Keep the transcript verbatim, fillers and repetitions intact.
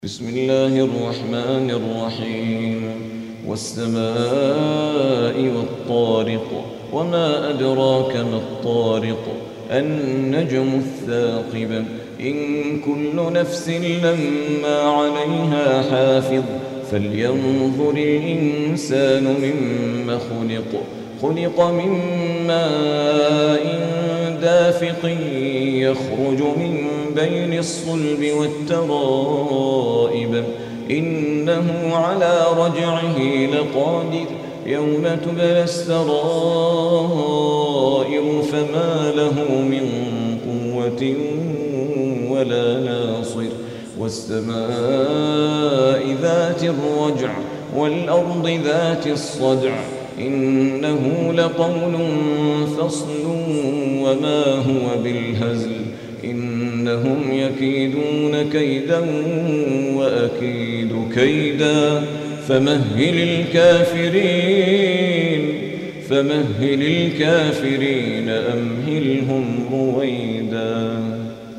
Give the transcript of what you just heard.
بسم الله الرحمن الرحيم والسماء والطارق وما أدراك ما الطارق النجم الثاقب إن كل نفس لما عليها حافظ فلينظر الإنسان مما خلق خلق من ماء دافق يخرج من بين الصلب والترائب إنه على رجعه لقادر يوم تبلى السرائر فما له من قوة ولا ناصر والسماء ذات الرجع والأرض ذات الصدع إنه لقول فصل وما هو بالهزل إنهم يكيدون كيدا وأكيد كيدا فمهل الكافرين فمهل الكافرين أمهلهم رويدا.